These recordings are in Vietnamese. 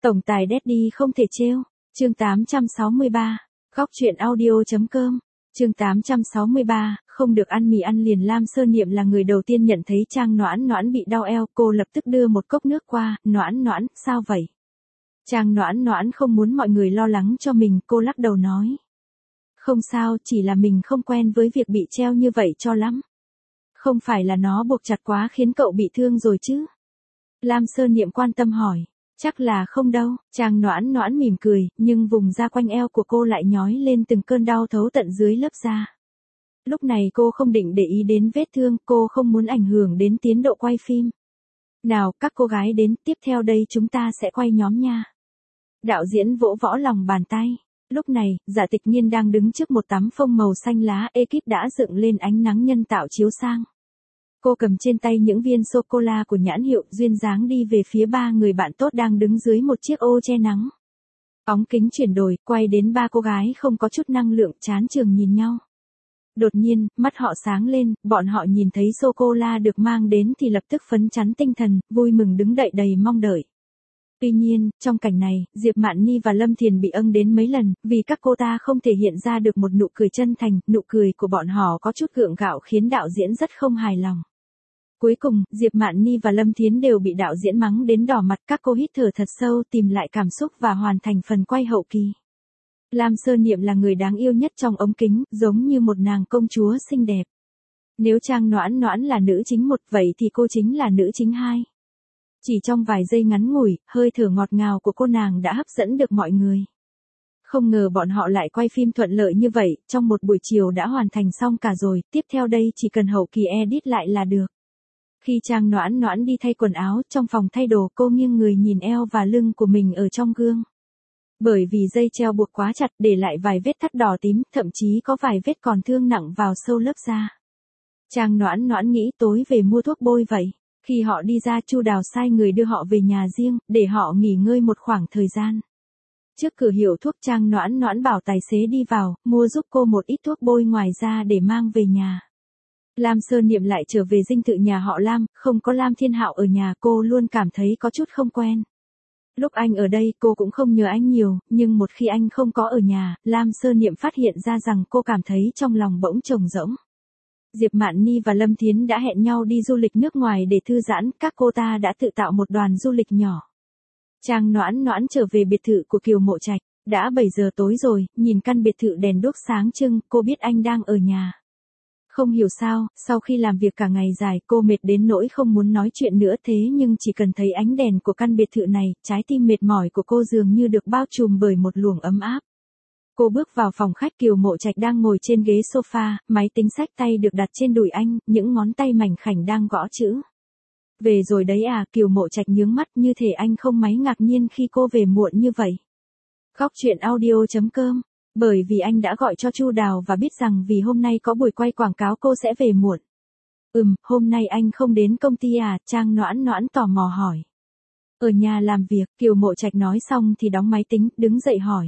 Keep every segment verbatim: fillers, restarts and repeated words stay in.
Tổng tài Daddy không thể trêu. Chương tám trăm sáu mươi ba. Góc truyện audio.com. Chương tám trăm sáu mươi ba, không được ăn mì ăn liền. Lam Sơ Niệm là người đầu tiên nhận thấy Trang Noãn Noãn bị đau eo, cô lập tức đưa một cốc nước qua. Noãn Noãn, sao vậy? Trang Noãn Noãn không muốn mọi người lo lắng cho mình, cô lắc đầu nói. Không sao, chỉ là mình không quen với việc bị treo như vậy cho lắm. Không phải là nó buộc chặt quá khiến cậu bị thương rồi chứ? Lam Sơ Niệm quan tâm hỏi. Chắc là không đâu, Trang Noãn Noãn mỉm cười, nhưng vùng da quanh eo của cô lại nhói lên từng cơn đau thấu tận dưới lớp da. Lúc này cô không định để ý đến vết thương, cô không muốn ảnh hưởng đến tiến độ quay phim. Nào, các cô gái đến, tiếp theo đây chúng ta sẽ quay nhóm nha. Đạo diễn vỗ võ lòng bàn tay. Lúc này, Dạ Tịch Nhiên đang đứng trước một tấm phông màu xanh lá, ekip đã dựng lên ánh nắng nhân tạo chiếu sang. Cô cầm trên tay những viên sô-cô-la của nhãn hiệu, duyên dáng đi về phía ba người bạn tốt đang đứng dưới một chiếc ô che nắng. Ống kính chuyển đổi, quay đến ba cô gái không có chút năng lượng, chán chường nhìn nhau. Đột nhiên, mắt họ sáng lên, bọn họ nhìn thấy sô-cô-la được mang đến thì lập tức phấn chấn tinh thần, vui mừng đứng đậy đầy mong đợi. Tuy nhiên, trong cảnh này, Diệp Mạn Ni và Lâm Thiền bị âng đến mấy lần, vì các cô ta không thể hiện ra được một nụ cười chân thành, nụ cười của bọn họ có chút gượng gạo khiến đạo diễn rất không hài lòng. Cuối cùng, Diệp Mạn Ni và Lâm Thiến đều bị đạo diễn mắng đến đỏ mặt, các cô hít thở thật sâu tìm lại cảm xúc và hoàn thành phần quay hậu kỳ. Lam Sơ Niệm là người đáng yêu nhất trong ống kính, giống như một nàng công chúa xinh đẹp. Nếu Trang Noãn Noãn là nữ chính một, vậy thì cô chính là nữ chính hai. Chỉ trong vài giây ngắn ngủi, hơi thở ngọt ngào của cô nàng đã hấp dẫn được mọi người. Không ngờ bọn họ lại quay phim thuận lợi như vậy, trong một buổi chiều đã hoàn thành xong cả rồi, tiếp theo đây chỉ cần hậu kỳ edit lại là được. Khi Trang Noãn Noãn đi thay quần áo, trong phòng thay đồ cô nghiêng người nhìn eo và lưng của mình ở trong gương. Bởi vì dây treo buộc quá chặt để lại vài vết thắt đỏ tím, thậm chí có vài vết còn thương nặng vào sâu lớp da. Trang Noãn Noãn nghĩ tối về mua thuốc bôi vậy. Khi họ đi ra, Chu Đào sai người đưa họ về nhà riêng, để họ nghỉ ngơi một khoảng thời gian. Trước cửa hiệu thuốc, Trang Noãn Noãn bảo tài xế đi vào, mua giúp cô một ít thuốc bôi ngoài ra để mang về nhà. Lam Sơ Niệm lại trở về dinh thự nhà họ Lam, không có Lam Thiên Hạo ở nhà, cô luôn cảm thấy có chút không quen. Lúc anh ở đây cô cũng không nhớ anh nhiều, nhưng một khi anh không có ở nhà, Lam Sơ Niệm phát hiện ra rằng cô cảm thấy trong lòng bỗng trống rỗng. Diệp Mạn Ni và Lâm Thiến đã hẹn nhau đi du lịch nước ngoài để thư giãn, các cô ta đã tự tạo một đoàn du lịch nhỏ. Trang Noãn Noãn trở về biệt thự của Kiều Mộ Trạch, đã bảy giờ tối rồi, nhìn căn biệt thự đèn đuốc sáng trưng, cô biết anh đang ở nhà. Không hiểu sao, sau khi làm việc cả ngày dài cô mệt đến nỗi không muốn nói chuyện nữa, thế nhưng chỉ cần thấy ánh đèn của căn biệt thự này, trái tim mệt mỏi của cô dường như được bao trùm bởi một luồng ấm áp. Cô bước vào phòng khách, Kiều Mộ Trạch đang ngồi trên ghế sofa, máy tính xách tay được đặt trên đùi anh, những ngón tay mảnh khảnh đang gõ chữ. Về rồi đấy à, Kiều Mộ Trạch nhướng mắt như thể anh không mấy ngạc nhiên khi cô về muộn như vậy. Góc truyện audio.com. Bởi vì anh đã gọi cho Chu Đào và biết rằng vì hôm nay có buổi quay quảng cáo cô sẽ về muộn. Ừm, hôm nay anh không đến công ty à, Trang Noãn Noãn tò mò hỏi. Ở nhà làm việc, Kiều Mộ Trạch nói xong thì đóng máy tính, đứng dậy hỏi.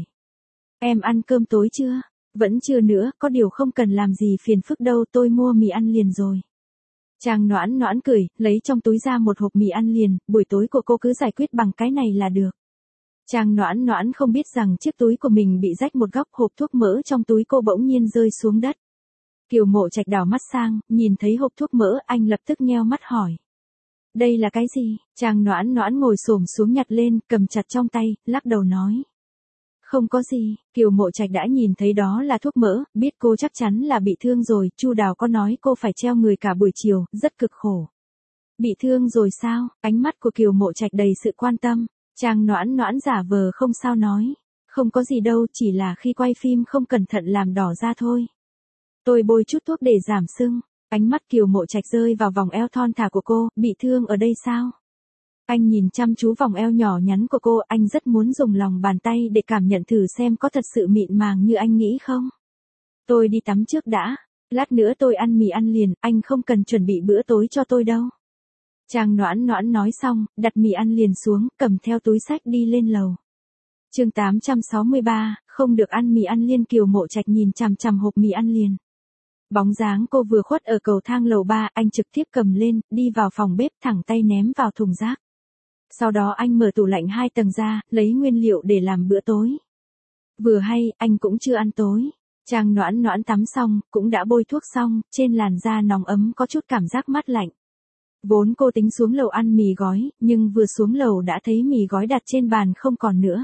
Em ăn cơm tối chưa? Vẫn chưa nữa, có điều không cần làm gì phiền phức đâu, tôi mua mì ăn liền rồi. Trang Noãn Noãn cười, lấy trong túi ra một hộp mì ăn liền, buổi tối của cô cứ giải quyết bằng cái này là được. Trang Noãn Noãn không biết rằng chiếc túi của mình bị rách một góc, hộp thuốc mỡ trong túi cô bỗng nhiên rơi xuống đất. Kiều Mộ Trạch đảo mắt sang, nhìn thấy hộp thuốc mỡ, anh lập tức nheo mắt hỏi. Đây là cái gì? Trang Noãn Noãn ngồi xổm xuống nhặt lên, cầm chặt trong tay, lắc đầu nói. Không có gì, Kiều Mộ Trạch đã nhìn thấy đó là thuốc mỡ, biết cô chắc chắn là bị thương rồi, Chu Đào có nói cô phải treo người cả buổi chiều, rất cực khổ. Bị thương rồi sao? Ánh mắt của Kiều Mộ Trạch đầy sự quan tâm. Trang Noãn Noãn giả vờ không sao nói. Không có gì đâu, chỉ là khi quay phim không cẩn thận làm đỏ da thôi. Tôi bôi chút thuốc để giảm sưng. Ánh mắt Kiều Mộ Trạch rơi vào vòng eo thon thả của cô, bị thương ở đây sao? Anh nhìn chăm chú vòng eo nhỏ nhắn của cô, anh rất muốn dùng lòng bàn tay để cảm nhận thử xem có thật sự mịn màng như anh nghĩ không. Tôi đi tắm trước đã, lát nữa tôi ăn mì ăn liền, anh không cần chuẩn bị bữa tối cho tôi đâu. Trang Noãn Noãn nói xong, đặt mì ăn liền xuống, cầm theo túi xách đi lên lầu. Chương tám trăm sáu mươi ba, không được ăn mì ăn liền. Kiều Mộ Trạch nhìn chằm chằm hộp mì ăn liền. Bóng dáng cô vừa khuất ở cầu thang lầu ba, anh trực tiếp cầm lên, đi vào phòng bếp, thẳng tay ném vào thùng rác. Sau đó anh mở tủ lạnh hai tầng ra, lấy nguyên liệu để làm bữa tối. Vừa hay, anh cũng chưa ăn tối. Trang Noãn Noãn tắm xong, cũng đã bôi thuốc xong, trên làn da nóng ấm có chút cảm giác mát lạnh. Vốn cô tính xuống lầu ăn mì gói, nhưng vừa xuống lầu đã thấy mì gói đặt trên bàn không còn nữa.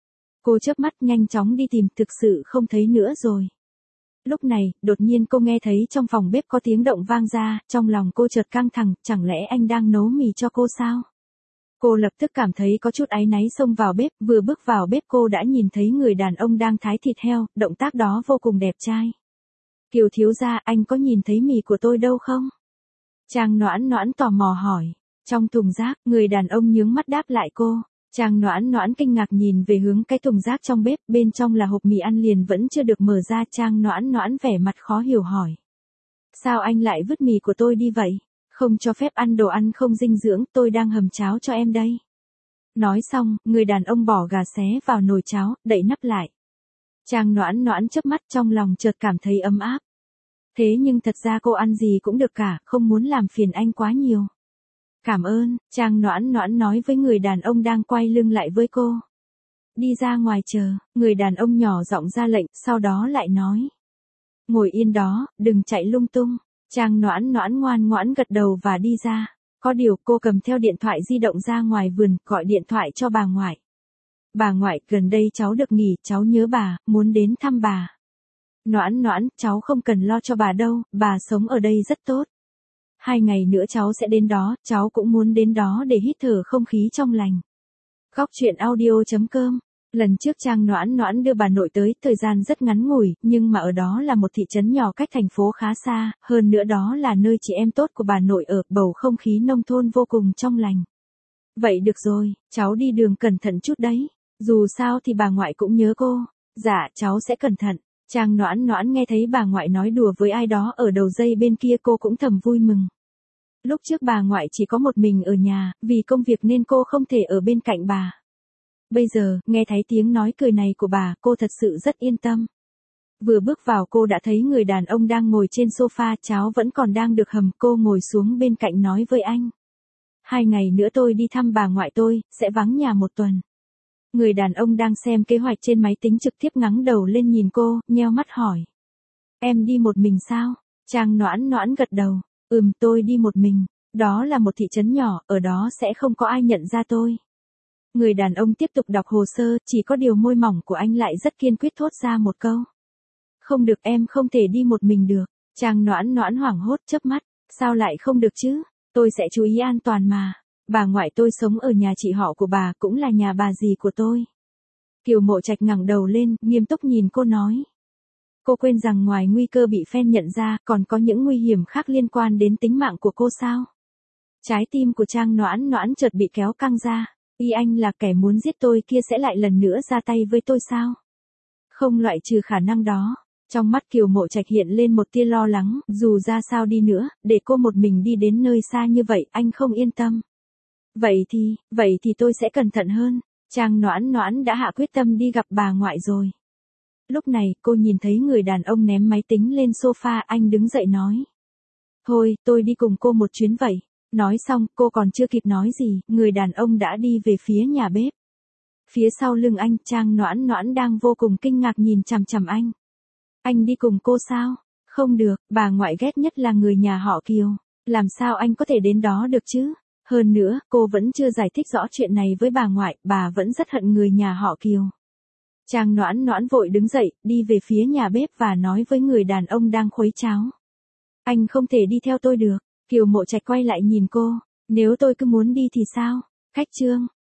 Cô chớp mắt nhanh chóng đi tìm, thực sự không thấy nữa rồi. Lúc này, đột nhiên cô nghe thấy trong phòng bếp có tiếng động vang ra, trong lòng cô chợt căng thẳng, chẳng lẽ anh đang nấu mì cho cô sao? Cô lập tức cảm thấy có chút áy náy xông vào bếp, vừa bước vào bếp cô đã nhìn thấy người đàn ông đang thái thịt heo, động tác đó vô cùng đẹp trai. Kiều thiếu gia, anh có nhìn thấy mì của tôi đâu không? Trang Noãn Noãn tò mò hỏi. Trong thùng rác, người đàn ông nhướng mắt đáp lại cô. Trang Noãn Noãn kinh ngạc nhìn về hướng cái thùng rác trong bếp, bên trong là hộp mì ăn liền vẫn chưa được mở ra. Trang Noãn Noãn vẻ mặt khó hiểu hỏi. Sao anh lại vứt mì của tôi đi vậy? Không cho phép ăn đồ ăn không dinh dưỡng, tôi đang hầm cháo cho em đây. Nói xong, người đàn ông bỏ gà xé vào nồi cháo, đậy nắp lại. Trang Noãn Noãn chớp mắt trong lòng chợt cảm thấy ấm áp. Thế nhưng thật ra cô ăn gì cũng được cả, không muốn làm phiền anh quá nhiều. Cảm ơn, Trang Noãn Noãn nói với người đàn ông đang quay lưng lại với cô. Đi ra ngoài chờ, người đàn ông nhỏ giọng ra lệnh, sau đó lại nói. Ngồi yên đó, đừng chạy lung tung. Trang Noãn Noãn ngoan ngoãn gật đầu và đi ra. Có điều cô cầm theo điện thoại di động ra ngoài vườn, gọi điện thoại cho bà ngoại. Bà ngoại, gần đây cháu được nghỉ, cháu nhớ bà, muốn đến thăm bà. Noãn Noãn, cháu không cần lo cho bà đâu, bà sống ở đây rất tốt. Hai ngày nữa cháu sẽ đến đó, cháu cũng muốn đến đó để hít thở không khí trong lành. Góc truyện audio chấm com. Lần trước Trang Noãn Noãn đưa bà nội tới, thời gian rất ngắn ngủi, nhưng mà ở đó là một thị trấn nhỏ cách thành phố khá xa, hơn nữa đó là nơi chị em tốt của bà nội ở, bầu không khí nông thôn vô cùng trong lành. Vậy được rồi, cháu đi đường cẩn thận chút đấy, dù sao thì bà ngoại cũng nhớ cô. Dạ, cháu sẽ cẩn thận. Trang Noãn Noãn nghe thấy bà ngoại nói đùa với ai đó ở đầu dây bên kia cô cũng thầm vui mừng. Lúc trước bà ngoại chỉ có một mình ở nhà, vì công việc nên cô không thể ở bên cạnh bà. Bây giờ, nghe thấy tiếng nói cười này của bà, cô thật sự rất yên tâm. Vừa bước vào cô đã thấy người đàn ông đang ngồi trên sofa, cháo vẫn còn đang được hầm, cô ngồi xuống bên cạnh nói với anh. Hai ngày nữa tôi đi thăm bà ngoại tôi, sẽ vắng nhà một tuần. Người đàn ông đang xem kế hoạch trên máy tính trực tiếp ngẩng đầu lên nhìn cô, nheo mắt hỏi. Em đi một mình sao? Trang Noãn Noãn gật đầu. Ừm, tôi đi một mình. Đó là một thị trấn nhỏ, ở đó sẽ không có ai nhận ra tôi. Người đàn ông tiếp tục đọc hồ sơ, chỉ có điều môi mỏng của anh lại rất kiên quyết thốt ra một câu. Không được, em không thể đi một mình được. Trang Noãn Noãn hoảng hốt chớp mắt. Sao lại không được chứ? Tôi sẽ chú ý an toàn mà. Bà ngoại tôi sống ở nhà chị họ của bà, cũng là nhà bà dì của tôi. Kiều Mộ Trạch ngẩng đầu lên, nghiêm túc nhìn cô nói. Cô quên rằng ngoài nguy cơ bị fan nhận ra, còn có những nguy hiểm khác liên quan đến tính mạng của cô sao? Trái tim của Trang Noãn Noãn chợt bị kéo căng ra. Y anh là kẻ muốn giết tôi kia sẽ lại lần nữa ra tay với tôi sao? Không loại trừ khả năng đó. Trong mắt Kiều Mộ Trạch hiện lên một tia lo lắng, dù ra sao đi nữa, để cô một mình đi đến nơi xa như vậy, anh không yên tâm. Vậy thì, vậy thì tôi sẽ cẩn thận hơn. Trang Noãn Noãn đã hạ quyết tâm đi gặp bà ngoại rồi. Lúc này, cô nhìn thấy người đàn ông ném máy tính lên sofa, anh đứng dậy nói. Thôi, tôi đi cùng cô một chuyến vậy. Nói xong, cô còn chưa kịp nói gì, người đàn ông đã đi về phía nhà bếp. Phía sau lưng anh, Trang Noãn Noãn đang vô cùng kinh ngạc nhìn chằm chằm anh. Anh đi cùng cô sao? Không được, bà ngoại ghét nhất là người nhà họ Kiều. Làm sao anh có thể đến đó được chứ? Hơn nữa, cô vẫn chưa giải thích rõ chuyện này với bà ngoại, bà vẫn rất hận người nhà họ Kiều. Trang Noãn Noãn vội đứng dậy, đi về phía nhà bếp và nói với người đàn ông đang khuấy cháo. Anh không thể đi theo tôi được. Kiều Mộ Trạch quay lại nhìn cô. Nếu tôi cứ muốn đi thì sao? Khách trương.